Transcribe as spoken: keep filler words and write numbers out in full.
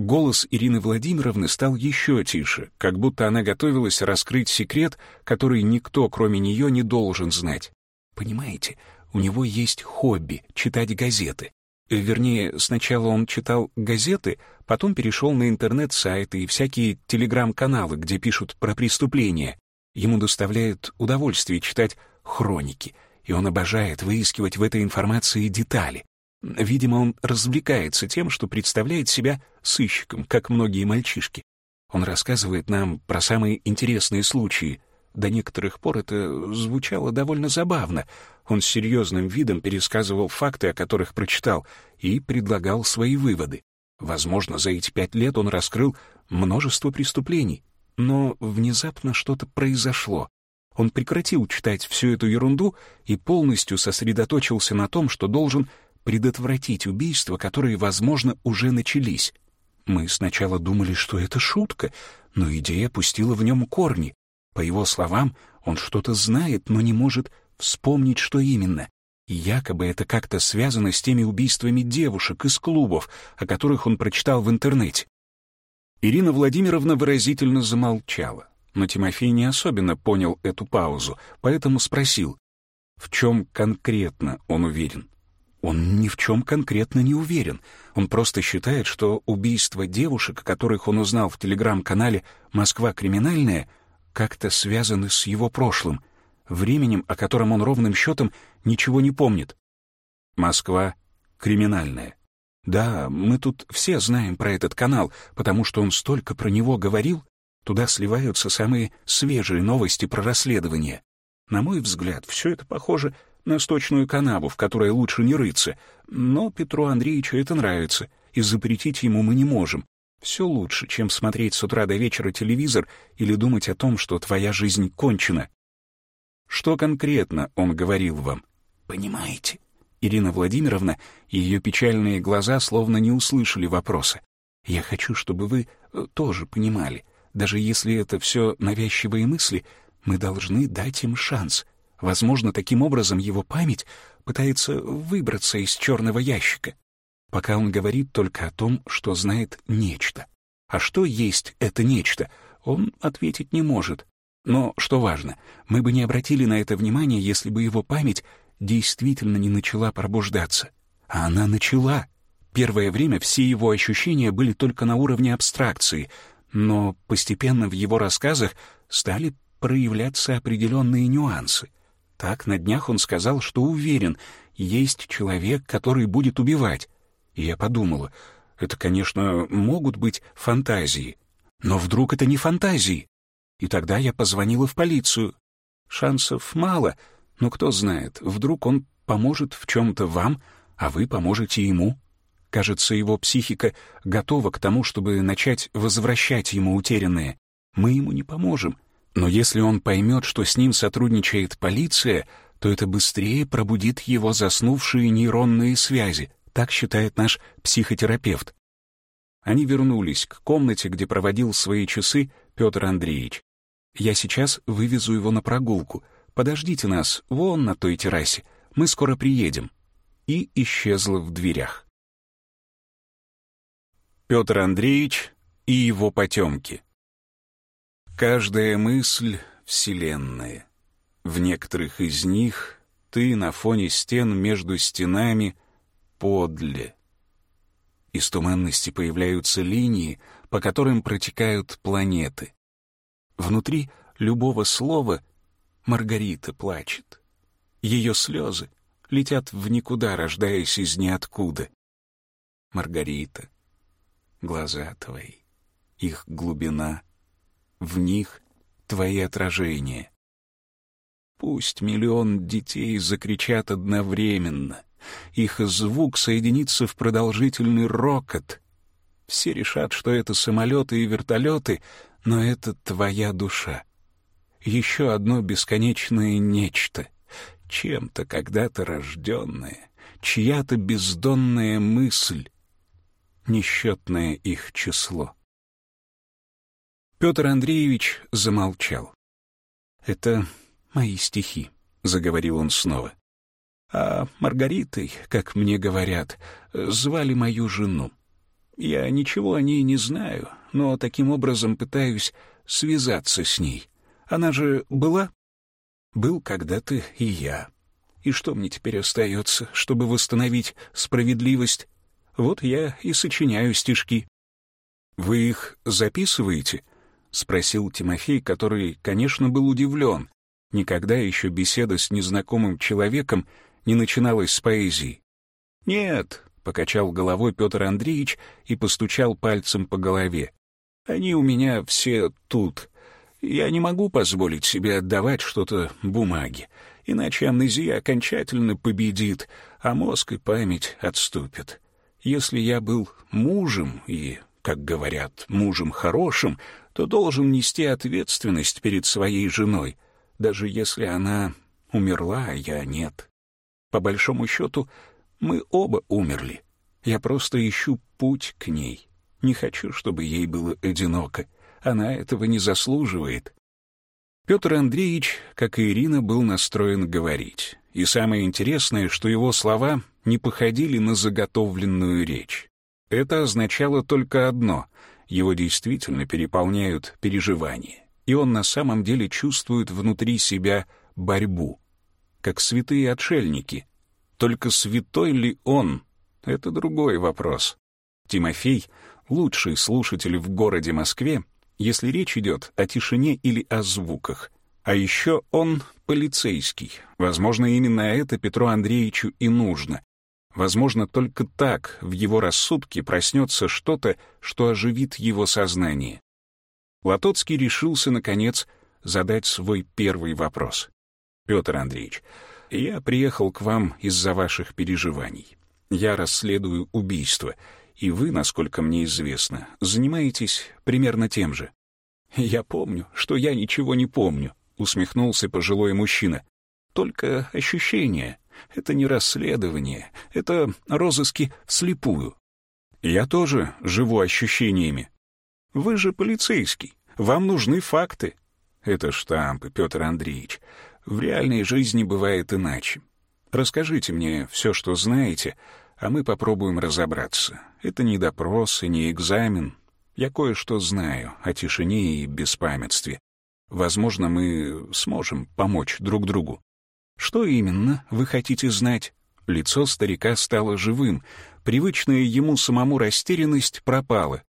Голос Ирины Владимировны стал еще тише, как будто она готовилась раскрыть секрет, который никто, кроме нее, не должен знать. Понимаете, у него есть хобби — читать газеты. Вернее, сначала он читал газеты, потом перешел на интернет-сайты и всякие телеграм-каналы, где пишут про преступления. Ему доставляет удовольствие читать хроники, и он обожает выискивать в этой информации детали. Видимо, он развлекается тем, что представляет себя сыщиком, как многие мальчишки. Он рассказывает нам про самые интересные случаи. До некоторых пор это звучало довольно забавно. Он с серьезным видом пересказывал факты, о которых прочитал, и предлагал свои выводы. Возможно, за эти пять лет он раскрыл множество преступлений. Но внезапно что-то произошло. Он прекратил читать всю эту ерунду и полностью сосредоточился на том, что должен предотвратить убийства, которые, возможно, уже начались. Мы сначала думали, что это шутка, но идея пустила в нем корни. По его словам, он что-то знает, но не может вспомнить, что именно. И якобы это как-то связано с теми убийствами девушек из клубов, о которых он прочитал в интернете. Ирина Владимировна выразительно замолчала, но Тимофей не особенно понял эту паузу, поэтому спросил, в чем конкретно он уверен. Он ни в чем конкретно не уверен. Он просто считает, что убийства девушек, которых он узнал в телеграм-канале «Москва криминальная», как-то связаны с его прошлым, временем, о котором он ровным счетом ничего не помнит. «Москва криминальная». Да, мы тут все знаем про этот канал, потому что он столько про него говорил. Туда сливаются самые свежие новости про расследование. На мой взгляд, все это похоже на сточную канаву, в которой лучше не рыться. Но Петру Андреевичу это нравится, и запретить ему мы не можем. Все лучше, чем смотреть с утра до вечера телевизор или думать о том, что твоя жизнь кончена. Что конкретно он говорил вам? Понимаете? Ирина Владимировна и ее печальные глаза словно не услышали вопроса. Я хочу, чтобы вы тоже понимали. Даже если это все навязчивые мысли, мы должны дать им шанс. Возможно, таким образом его память пытается выбраться из черного ящика. Пока он говорит только о том, что знает нечто. А что есть это нечто, он ответить не может. Но, что важно, мы бы не обратили на это внимания, если бы его память действительно не начала пробуждаться. А она начала. Первое время все его ощущения были только на уровне абстракции, но постепенно в его рассказах стали проявляться определенные нюансы. Так, на днях он сказал, что уверен, есть человек, который будет убивать. И я подумала, это, конечно, могут быть фантазии, но вдруг это не фантазии? И тогда я позвонила в полицию. Шансов мало, но кто знает, вдруг он поможет в чем-то вам, а вы поможете ему. Кажется, его психика готова к тому, чтобы начать возвращать ему утерянное. Мы ему не поможем. Но если он поймет, что с ним сотрудничает полиция, то это быстрее пробудит его заснувшие нейронные связи, так считает наш психотерапевт. Они вернулись к комнате, где проводил свои часы Петр Андреевич. «Я сейчас вывезу его на прогулку. Подождите нас вон на той террасе. Мы скоро приедем». И исчезла в дверях. Петр Андреевич и его потемки. Каждая мысль — вселенная. В некоторых из них ты на фоне стен между стенами подле. Из туманности появляются линии, по которым протекают планеты. Внутри любого слова Маргарита плачет. Ее слезы летят в никуда, рождаясь из ниоткуда. Маргарита, глаза твои, их глубина, в них твои отражения. Пусть миллион детей закричат одновременно, их звук соединится в продолжительный рокот. Все решат, что это самолеты и вертолеты, но это твоя душа. Еще одно бесконечное нечто, чем-то когда-то рожденное, чья-то бездонная мысль, несчетное их число. Петр Андреевич замолчал. «Это мои стихи», — заговорил он снова. «А Маргаритой, как мне говорят, звали мою жену. Я ничего о ней не знаю, но таким образом пытаюсь связаться с ней. Она же была? Был когда-то и я. И что мне теперь остается, чтобы восстановить справедливость? Вот я и сочиняю стишки. «Вы их записываете?» — спросил Тимофей, который, конечно, был удивлен. Никогда еще беседа с незнакомым человеком не начиналась с поэзии. «Нет», — покачал головой Петр Андреевич и постучал пальцем по голове. «Они у меня все тут. Я не могу позволить себе отдавать что-то бумаге, иначе амнезия окончательно победит, а мозг и память отступят. Если я был мужем и, как говорят, мужем хорошим, то должен нести ответственность перед своей женой, даже если она умерла, а я нет. По большому счету, мы оба умерли. Я просто ищу путь к ней. Не хочу, чтобы ей было одиноко. Она этого не заслуживает». Петр Андреевич, как и Ирина, был настроен говорить. И самое интересное, что его слова не походили на заготовленную речь. Это означало только одно — его действительно переполняют переживания, и он на самом деле чувствует внутри себя борьбу, как святые отшельники. Только святой ли он — это другой вопрос. Тимофей — лучший слушатель в городе Москве, если речь идет о тишине или о звуках. А еще он полицейский. Возможно, именно это Петру Андреевичу и нужно. Возможно, только так в его рассудке проснется что-то, что оживит его сознание. Лотоцкий решился, наконец, задать свой первый вопрос. «Петр Андреевич, я приехал к вам из-за ваших переживаний. Я расследую убийство, и вы, насколько мне известно, занимаетесь примерно тем же». «Я помню, что я ничего не помню», — усмехнулся пожилой мужчина. «Только ощущения. Это не расследование, это розыски вслепую. Я тоже живу ощущениями. Вы же полицейский, вам нужны факты». «Это штампы, Петр Андреевич. В реальной жизни бывает иначе. Расскажите мне все, что знаете, а мы попробуем разобраться. Это не допрос и не экзамен. Я кое-что знаю о тишине и беспамятстве. Возможно, мы сможем помочь друг другу». «Что именно вы хотите знать?» Лицо старика стало живым. Привычная ему самому растерянность пропала.